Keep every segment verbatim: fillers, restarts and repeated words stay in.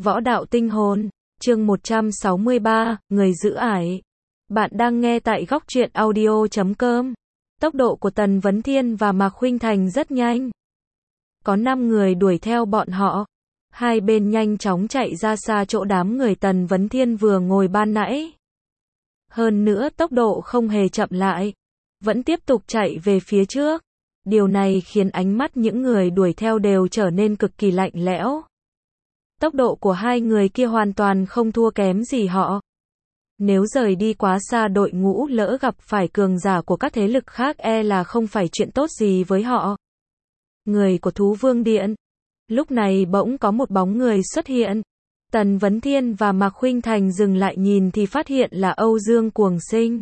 Võ đạo tinh hồn, chương một trăm sáu mươi ba, người giữ ải. Bạn đang nghe tại góc truyện audio chấm com. Tốc độ của Tần Vấn Thiên và Mạc Khuynh Thành rất nhanh. Có năm người đuổi theo bọn họ. Hai bên nhanh chóng chạy ra xa chỗ đám người Tần Vấn Thiên vừa ngồi ban nãy. Hơn nữa tốc độ không hề chậm lại. Vẫn tiếp tục chạy về phía trước. Điều này khiến ánh mắt những người đuổi theo đều trở nên cực kỳ lạnh lẽo. Tốc độ của hai người kia hoàn toàn không thua kém gì họ. Nếu rời đi quá xa đội ngũ lỡ gặp phải cường giả của các thế lực khác e là không phải chuyện tốt gì với họ. Người của Thú Vương Điện. Lúc này bỗng có một bóng người xuất hiện. Tần Vấn Thiên và Mạc Khuynh Thành dừng lại nhìn thì phát hiện là Âu Dương Cuồng Sinh.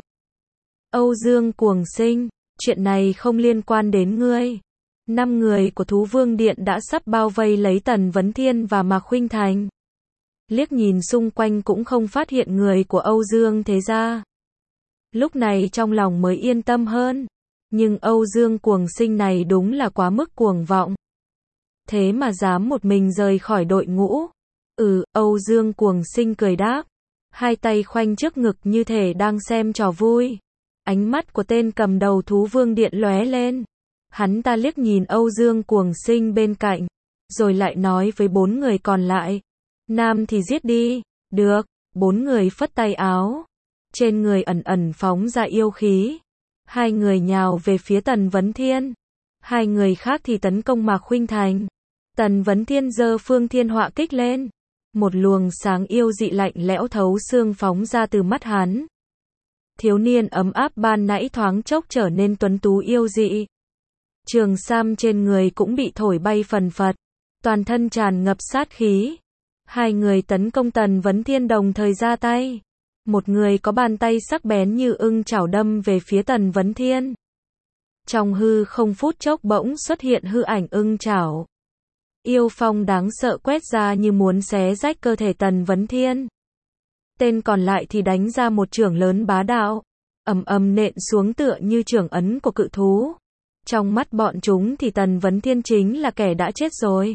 Âu Dương Cuồng Sinh, chuyện này không liên quan đến ngươi. Năm người của Thú Vương Điện đã sắp bao vây lấy Tần Vấn Thiên và Mạc Khuynh Thành. Liếc nhìn xung quanh cũng không phát hiện người của Âu Dương Thế Gia. Lúc này trong lòng mới yên tâm hơn. Nhưng Âu Dương Cuồng Sinh này đúng là quá mức cuồng vọng. Thế mà dám một mình rời khỏi đội ngũ. Ừ, Âu Dương Cuồng Sinh cười đáp. Hai tay khoanh trước ngực như thể đang xem trò vui. Ánh mắt của tên cầm đầu Thú Vương Điện lóe lên. Hắn ta liếc nhìn Âu Dương Cuồng Sinh bên cạnh, rồi lại nói với bốn người còn lại. Nam thì giết đi. Được, bốn người phất tay áo. Trên người ẩn ẩn phóng ra yêu khí. Hai người nhào về phía Tần Vấn Thiên. Hai người khác thì tấn công Mạc Khuynh Thành. Tần Vấn Thiên giơ Phương Thiên Họa kích lên. Một luồng sáng yêu dị lạnh lẽo thấu xương phóng ra từ mắt hắn. Thiếu niên ấm áp ban nãy thoáng chốc trở nên tuấn tú yêu dị. Trường sam trên người cũng bị thổi bay phần phật, toàn thân tràn ngập sát khí. Hai người tấn công Tần Vấn Thiên đồng thời ra tay. Một người có bàn tay sắc bén như ưng chảo đâm về phía Tần Vấn Thiên. Trong hư không phút chốc bỗng xuất hiện hư ảnh ưng chảo. Yêu phong đáng sợ quét ra như muốn xé rách cơ thể Tần Vấn Thiên. Tên còn lại thì đánh ra một chưởng lớn bá đạo, ầm ầm nện xuống tựa như chưởng ấn của cự thú. Trong mắt bọn chúng thì Tần Vấn Thiên chính là kẻ đã chết rồi.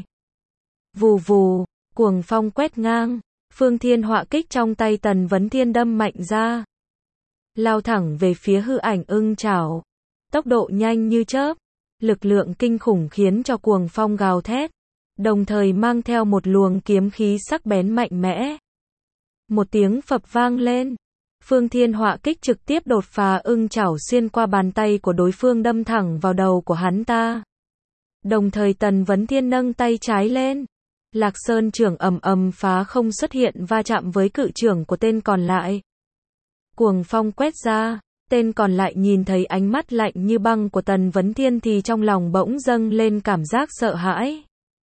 Vù vù, cuồng phong quét ngang, Phương Thiên Họa kích trong tay Tần Vấn Thiên đâm mạnh ra. Lao thẳng về phía hư ảnh ưng chảo. Tốc độ nhanh như chớp, lực lượng kinh khủng khiến cho cuồng phong gào thét, đồng thời mang theo một luồng kiếm khí sắc bén mạnh mẽ. Một tiếng phập vang lên. Phương Thiên Họa kích trực tiếp đột phá ưng chảo xuyên qua bàn tay của đối phương đâm thẳng vào đầu của hắn ta. Đồng thời Tần Vấn Thiên nâng tay trái lên. Lạc Sơn chưởng ầm ầm phá không xuất hiện va chạm với cự chưởng của tên còn lại. Cuồng phong quét ra, tên còn lại nhìn thấy ánh mắt lạnh như băng của Tần Vấn Thiên thì trong lòng bỗng dâng lên cảm giác sợ hãi.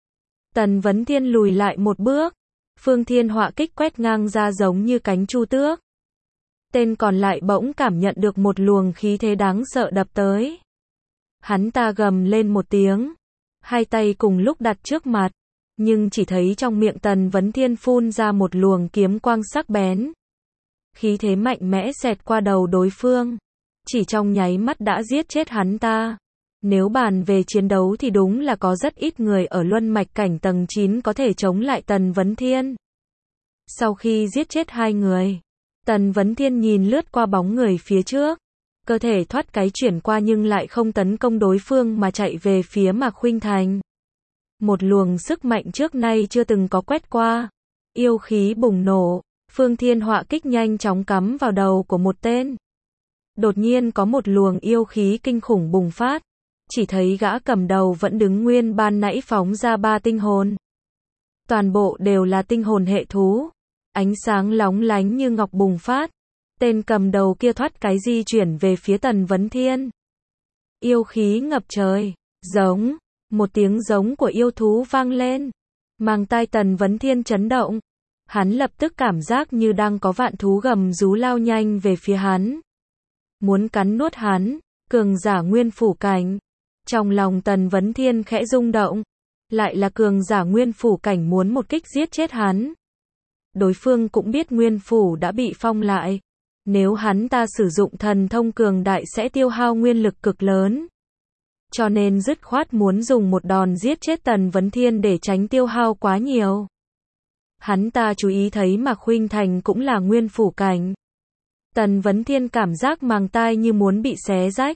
Tần Vấn Thiên lùi lại một bước. Phương Thiên Họa kích quét ngang ra giống như cánh chu tước. Tên còn lại bỗng cảm nhận được một luồng khí thế đáng sợ đập tới. Hắn ta gầm lên một tiếng. Hai tay cùng lúc đặt trước mặt. Nhưng chỉ thấy trong miệng Tần Vấn Thiên phun ra một luồng kiếm quang sắc bén. Khí thế mạnh mẽ xẹt qua đầu đối phương. Chỉ trong nháy mắt đã giết chết hắn ta. Nếu bàn về chiến đấu thì đúng là có rất ít người ở luân mạch cảnh tầng chín có thể chống lại Tần Vấn Thiên. Sau khi giết chết hai người, Tần Vấn Thiên nhìn lướt qua bóng người phía trước. Cơ thể thoát cái chuyển qua nhưng lại không tấn công đối phương mà chạy về phía Mạc Khuynh Thành. Một luồng sức mạnh trước nay chưa từng có quét qua. Yêu khí bùng nổ, Phương Thiên Họa kích nhanh chóng cắm vào đầu của một tên. Đột nhiên có một luồng yêu khí kinh khủng bùng phát. Chỉ thấy gã cầm đầu vẫn đứng nguyên ban nãy phóng ra ba tinh hồn. Toàn bộ đều là tinh hồn hệ thú. Ánh sáng lóng lánh như ngọc bùng phát. Tên cầm đầu kia thoát cái di chuyển về phía Tần Vấn Thiên. Yêu khí ngập trời. Giống. Một tiếng giống của yêu thú vang lên. Màng tai Tần Vấn Thiên chấn động. Hắn lập tức cảm giác như đang có vạn thú gầm rú lao nhanh về phía hắn. Muốn cắn nuốt hắn. Cường giả nguyên phủ cảnh. Trong lòng Tần Vấn Thiên khẽ rung động. Lại là cường giả nguyên phủ cảnh muốn một kích giết chết hắn. Đối phương cũng biết nguyên phủ đã bị phong lại. Nếu hắn ta sử dụng thần thông cường đại sẽ tiêu hao nguyên lực cực lớn. Cho nên dứt khoát muốn dùng một đòn giết chết Tần Vấn Thiên để tránh tiêu hao quá nhiều. Hắn ta chú ý thấy Mạc Khuynh Thành cũng là nguyên phủ cảnh. Tần Vấn Thiên cảm giác màng tai như muốn bị xé rách.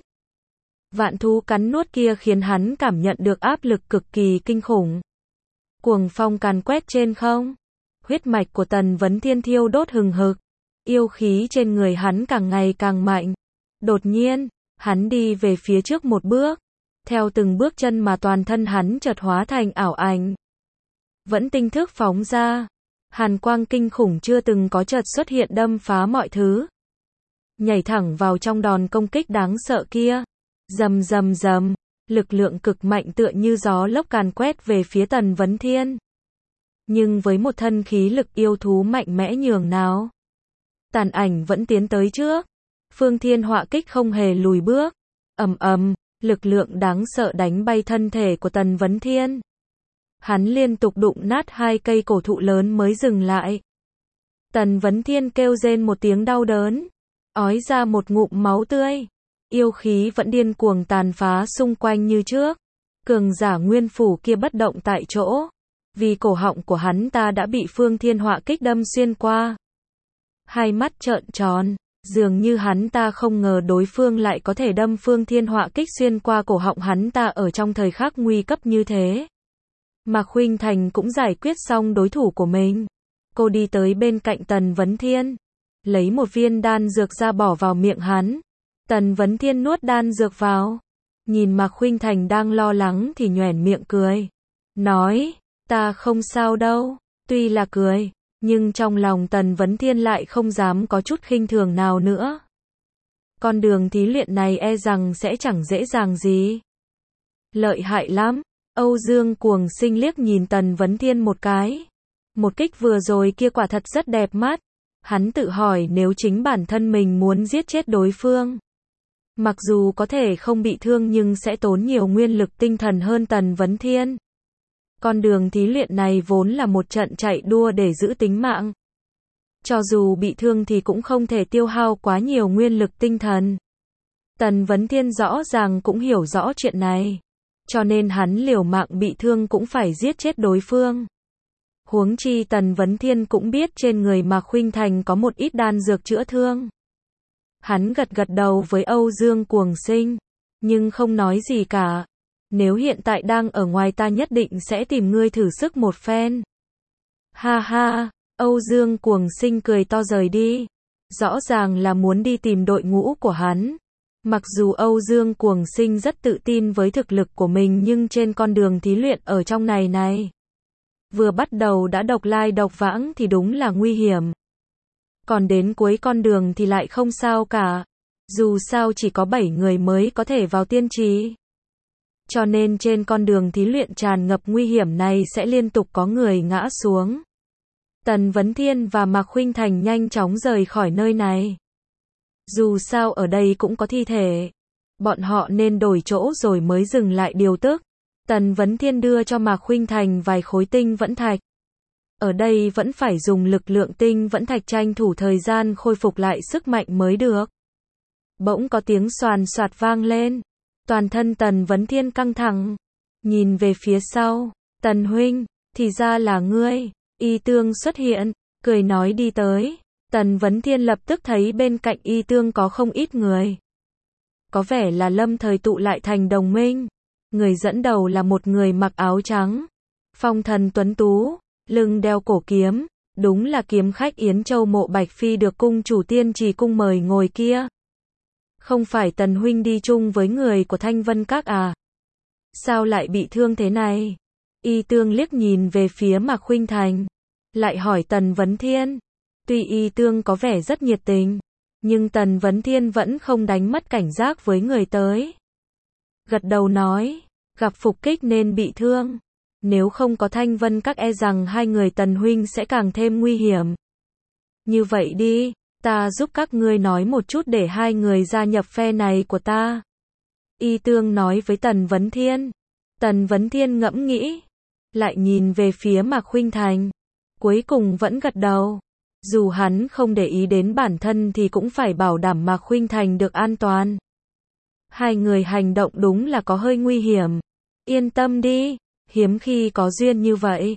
Vạn thú cắn nuốt kia khiến hắn cảm nhận được áp lực cực kỳ kinh khủng. Cuồng phong càn quét trên không. Huyết mạch của Tần Vấn Thiên thiêu đốt hừng hực. Yêu khí trên người hắn càng ngày càng mạnh. Đột nhiên, hắn đi về phía trước một bước. Theo từng bước chân mà toàn thân hắn chợt hóa thành ảo ảnh. Vẫn tinh thức phóng ra. Hàn quang kinh khủng chưa từng có chợt xuất hiện đâm phá mọi thứ. Nhảy thẳng vào trong đòn công kích đáng sợ kia. Rầm rầm rầm, lực lượng cực mạnh tựa như gió lốc càn quét về phía Tần Vấn Thiên. Nhưng với một thân khí lực yêu thú mạnh mẽ nhường nào. Tàn ảnh vẫn tiến tới trước. Phương Thiên Họa Kích không hề lùi bước. Ầm ầm, lực lượng đáng sợ đánh bay thân thể của Tần Vấn Thiên. Hắn liên tục đụng nát hai cây cổ thụ lớn mới dừng lại. Tần Vấn Thiên kêu rên một tiếng đau đớn, ói ra một ngụm máu tươi. Yêu khí vẫn điên cuồng tàn phá xung quanh như trước. Cường giả nguyên phủ kia bất động tại chỗ. Vì cổ họng của hắn ta đã bị Phương Thiên Họa Kích đâm xuyên qua. Hai mắt trợn tròn, dường như hắn ta không ngờ đối phương lại có thể đâm Phương Thiên Họa Kích xuyên qua cổ họng hắn ta ở trong thời khắc nguy cấp như thế. Mạc Khuynh Thành cũng giải quyết xong đối thủ của mình. Cô đi tới bên cạnh Tần Vấn Thiên, lấy một viên đan dược ra bỏ vào miệng hắn. Tần Vấn Thiên nuốt đan dược vào, nhìn Mạc Khuynh Thành đang lo lắng thì nhoẻn miệng cười, nói, ta không sao đâu. Tuy là cười, nhưng trong lòng Tần Vấn Thiên lại không dám có chút khinh thường nào nữa. Con đường thí luyện này e rằng sẽ chẳng dễ dàng gì. Lợi hại lắm. Âu Dương Cuồng Sinh liếc nhìn Tần Vấn Thiên một cái. Một kích vừa rồi kia quả thật rất đẹp mắt. Hắn tự hỏi nếu chính bản thân mình muốn giết chết đối phương. Mặc dù có thể không bị thương nhưng sẽ tốn nhiều nguyên lực tinh thần hơn Tần Vấn Thiên. Con đường thí luyện này vốn là một trận chạy đua để giữ tính mạng. Cho dù bị thương thì cũng không thể tiêu hao quá nhiều nguyên lực tinh thần. Tần Vấn Thiên rõ ràng cũng hiểu rõ chuyện này. Cho nên hắn liều mạng bị thương cũng phải giết chết đối phương. Huống chi Tần Vấn Thiên cũng biết trên người Mạc Khuynh Thành có một ít đan dược chữa thương. Hắn gật gật đầu với Âu Dương Cuồng Sinh, nhưng không nói gì cả. Nếu hiện tại đang ở ngoài ta nhất định sẽ tìm ngươi thử sức một phen. Ha ha, Âu Dương Cuồng Sinh cười to rời đi. Rõ ràng là muốn đi tìm đội ngũ của hắn. Mặc dù Âu Dương Cuồng Sinh rất tự tin với thực lực của mình nhưng trên con đường thí luyện ở trong này này. Vừa bắt đầu đã độc lai độc vãng thì đúng là nguy hiểm. Còn đến cuối con đường thì lại không sao cả. Dù sao chỉ có bảy người mới có thể vào tiên trì. Cho nên trên con đường thí luyện tràn ngập nguy hiểm này sẽ liên tục có người ngã xuống. Tần Vấn Thiên và Mạc Khuynh Thành nhanh chóng rời khỏi nơi này. Dù sao ở đây cũng có thi thể. Bọn họ nên đổi chỗ rồi mới dừng lại điều tức. Tần Vấn Thiên đưa cho Mạc Khuynh Thành vài khối tinh vẫn thạch. Ở đây vẫn phải dùng lực lượng tinh vẫn thạch tranh thủ thời gian khôi phục lại sức mạnh mới được. Bỗng có tiếng xoàn xoạt vang lên. Toàn thân Tần Vấn Thiên căng thẳng. Nhìn về phía sau. Tần huynh, thì ra là ngươi. Y Tương xuất hiện, cười nói đi tới. Tần Vấn Thiên lập tức thấy bên cạnh Y Tương có không ít người. Có vẻ là lâm thời tụ lại thành đồng minh. Người dẫn đầu là một người mặc áo trắng. Phong thần tuấn tú, lưng đeo cổ kiếm. Đúng là kiếm khách Yến Châu Mộ Bạch Phi được cung chủ tiên trì cung mời ngồi kia. Không phải Tần huynh đi chung với người của Thanh Vân Các à? Sao lại bị thương thế này? Y Tương liếc nhìn về phía Mạc Khuynh Thành. Lại hỏi Tần Vấn Thiên. Tuy Y Tương có vẻ rất nhiệt tình, nhưng Tần Vấn Thiên vẫn không đánh mất cảnh giác với người tới. Gật đầu nói, gặp phục kích nên bị thương. Nếu không có Thanh Vân Các e rằng hai người Tần huynh sẽ càng thêm nguy hiểm. Như vậy đi, ta giúp các ngươi nói một chút để hai người gia nhập phe này của ta. Y Tương nói với Tần Vấn Thiên. Tần Vấn Thiên ngẫm nghĩ, lại nhìn về phía Mạc Khuynh Thành. Cuối cùng vẫn gật đầu. Dù hắn không để ý đến bản thân thì cũng phải bảo đảm Mạc Khuynh Thành được an toàn. Hai người hành động đúng là có hơi nguy hiểm. Yên tâm đi, hiếm khi có duyên như vậy.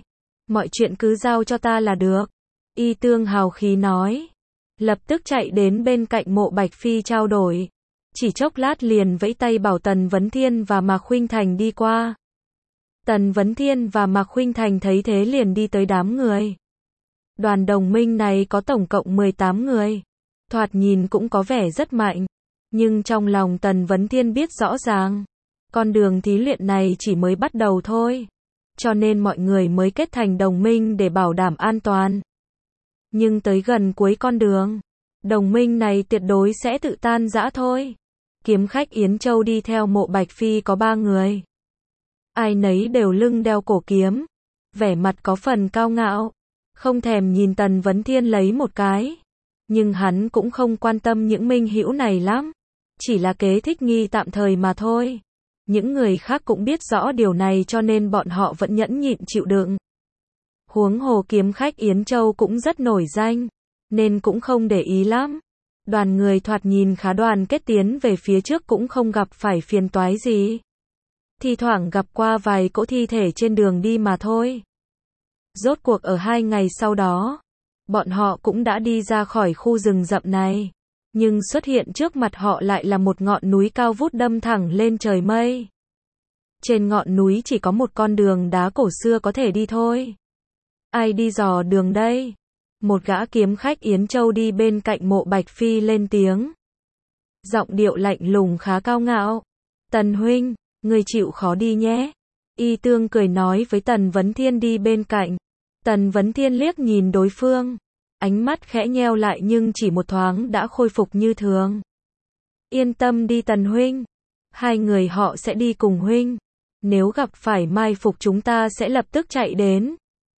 Mọi chuyện cứ giao cho ta là được. Y Tương hào khí nói. Lập tức chạy đến bên cạnh Mộ Bạch Phi trao đổi. Chỉ chốc lát liền vẫy tay bảo Tần Vấn Thiên và Mạc Khuynh Thành đi qua. Tần Vấn Thiên và Mạc Khuynh Thành thấy thế liền đi tới đám người. Đoàn đồng minh này có tổng cộng mười tám người. Thoạt nhìn cũng có vẻ rất mạnh. Nhưng trong lòng Tần Vấn Thiên biết rõ ràng. Con đường thí luyện này chỉ mới bắt đầu thôi. Cho nên mọi người mới kết thành đồng minh để bảo đảm an toàn. Nhưng tới gần cuối con đường, đồng minh này tuyệt đối sẽ tự tan rã thôi. Kiếm khách Yến Châu đi theo Mộ Bạch Phi có ba người. Ai nấy đều lưng đeo cổ kiếm. Vẻ mặt có phần cao ngạo. Không thèm nhìn Tần Vấn Thiên lấy một cái. Nhưng hắn cũng không quan tâm những minh hữu này lắm. Chỉ là kế thích nghi tạm thời mà thôi. Những người khác cũng biết rõ điều này cho nên bọn họ vẫn nhẫn nhịn chịu đựng. Huống hồ kiếm khách Yến Châu cũng rất nổi danh, nên cũng không để ý lắm. Đoàn người thoạt nhìn khá đoàn kết tiến về phía trước cũng không gặp phải phiền toái gì. Thi thoảng gặp qua vài cỗ thi thể trên đường đi mà thôi. Rốt cuộc ở hai ngày sau đó, bọn họ cũng đã đi ra khỏi khu rừng rậm này. Nhưng xuất hiện trước mặt họ lại là một ngọn núi cao vút đâm thẳng lên trời mây. Trên ngọn núi chỉ có một con đường đá cổ xưa có thể đi thôi. Ai đi dò đường đây? Một gã kiếm khách Yến Châu đi bên cạnh Mộ Bạch Phi lên tiếng. Giọng điệu lạnh lùng khá cao ngạo. Tần huynh, người chịu khó đi nhé. Y Tương cười nói với Tần Vấn Thiên đi bên cạnh. Tần Vấn Thiên liếc nhìn đối phương. Ánh mắt khẽ nheo lại nhưng chỉ một thoáng đã khôi phục như thường. Yên tâm đi Tần huynh. Hai người họ sẽ đi cùng huynh. Nếu gặp phải mai phục chúng ta sẽ lập tức chạy đến.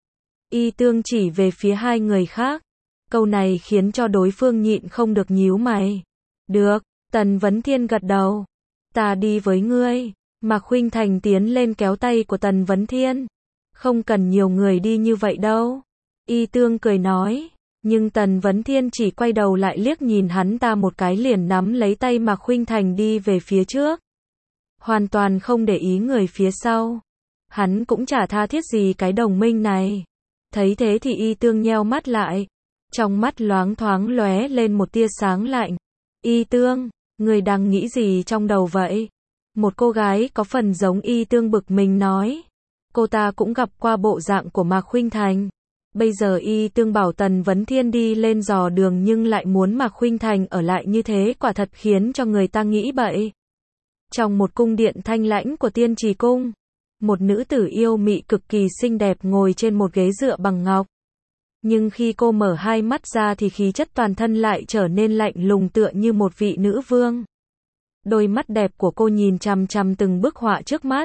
Y Tương chỉ về phía hai người khác. Câu này khiến cho đối phương nhịn không được nhíu mày. Được, Tần Vấn Thiên gật đầu. Ta đi với ngươi. Mạc Khuynh Thành tiến lên kéo tay của Tần Vấn Thiên. Không cần nhiều người đi như vậy đâu. Y Tương cười nói. Nhưng Tần Vấn Thiên chỉ quay đầu lại liếc nhìn hắn ta một cái liền nắm lấy tay Mạc Khuynh Thành đi về phía trước. Hoàn toàn không để ý người phía sau. Hắn cũng chả tha thiết gì cái đồng minh này. Thấy thế thì Y Tương nheo mắt lại. Trong mắt loáng thoáng lóe lên một tia sáng lạnh. Y Tương, người đang nghĩ gì trong đầu vậy? Một cô gái có phần giống Y Tương bực mình nói. Cô ta cũng gặp qua bộ dạng của Mạc Khuynh Thành. Bây giờ Y Tương bảo Tần Vấn Thiên đi lên dò đường nhưng lại muốn Mạc Khuynh Thành ở lại như thế quả thật khiến cho người ta nghĩ bậy. Trong một cung điện thanh lãnh của Tiên Trì Cung, một nữ tử yêu mị cực kỳ xinh đẹp ngồi trên một ghế dựa bằng ngọc. Nhưng khi cô mở hai mắt ra thì khí chất toàn thân lại trở nên lạnh lùng tựa như một vị nữ vương. Đôi mắt đẹp của cô nhìn chằm chằm từng bức họa trước mắt.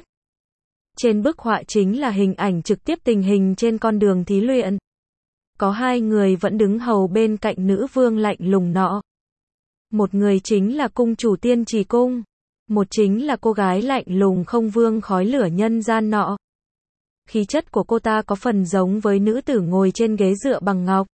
Trên bức họa chính là hình ảnh trực tiếp tình hình trên con đường thí luyện. Có hai người vẫn đứng hầu bên cạnh nữ vương lạnh lùng nọ. Một người chính là cung chủ Tiên Trì Cung. Một chính là cô gái lạnh lùng không vương khói lửa nhân gian nọ. Khí chất của cô ta có phần giống với nữ tử ngồi trên ghế dựa bằng ngọc.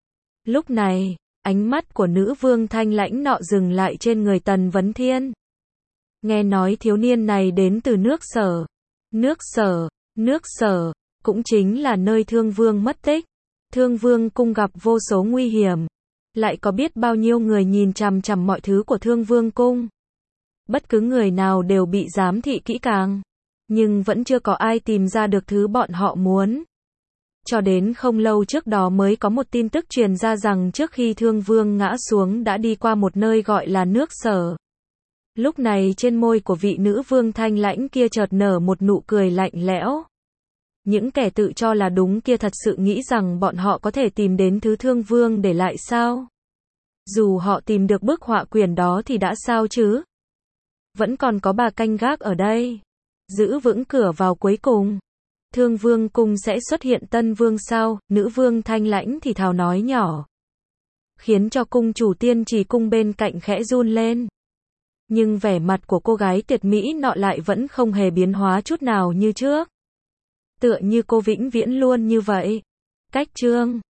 Lúc này, ánh mắt của nữ vương thanh lãnh nọ dừng lại trên người Tần Vấn Thiên. Nghe nói thiếu niên này đến từ nước Sở. Nước Sở, nước Sở, cũng chính là nơi Thương Vương mất tích. Thương Vương cung gặp vô số nguy hiểm. Lại có biết bao nhiêu người nhìn chằm chằm mọi thứ của Thương Vương cung. Bất cứ người nào đều bị giám thị kỹ càng. Nhưng vẫn chưa có ai tìm ra được thứ bọn họ muốn. Cho đến không lâu trước đó mới có một tin tức truyền ra rằng trước khi Thương Vương ngã xuống đã đi qua một nơi gọi là nước Sở. Lúc này trên môi của vị nữ vương thanh lãnh kia chợt nở một nụ cười lạnh lẽo. Những kẻ tự cho là đúng kia thật sự nghĩ rằng bọn họ có thể tìm đến thứ Thương Vương để lại sao? Dù họ tìm được bức họa quyển đó thì đã sao chứ? Vẫn còn có bà canh gác ở đây. Giữ vững cửa vào cuối cùng. Thương Vương cung sẽ xuất hiện tân vương sao? Nữ vương thanh lãnh thì thào nói nhỏ. Khiến cho cung chủ Tiên Trì Cung bên cạnh khẽ run lên. Nhưng vẻ mặt của cô gái tuyệt mỹ nọ lại vẫn không hề biến hóa chút nào như trước. Tựa như cô vĩnh viễn luôn như vậy. Cách chương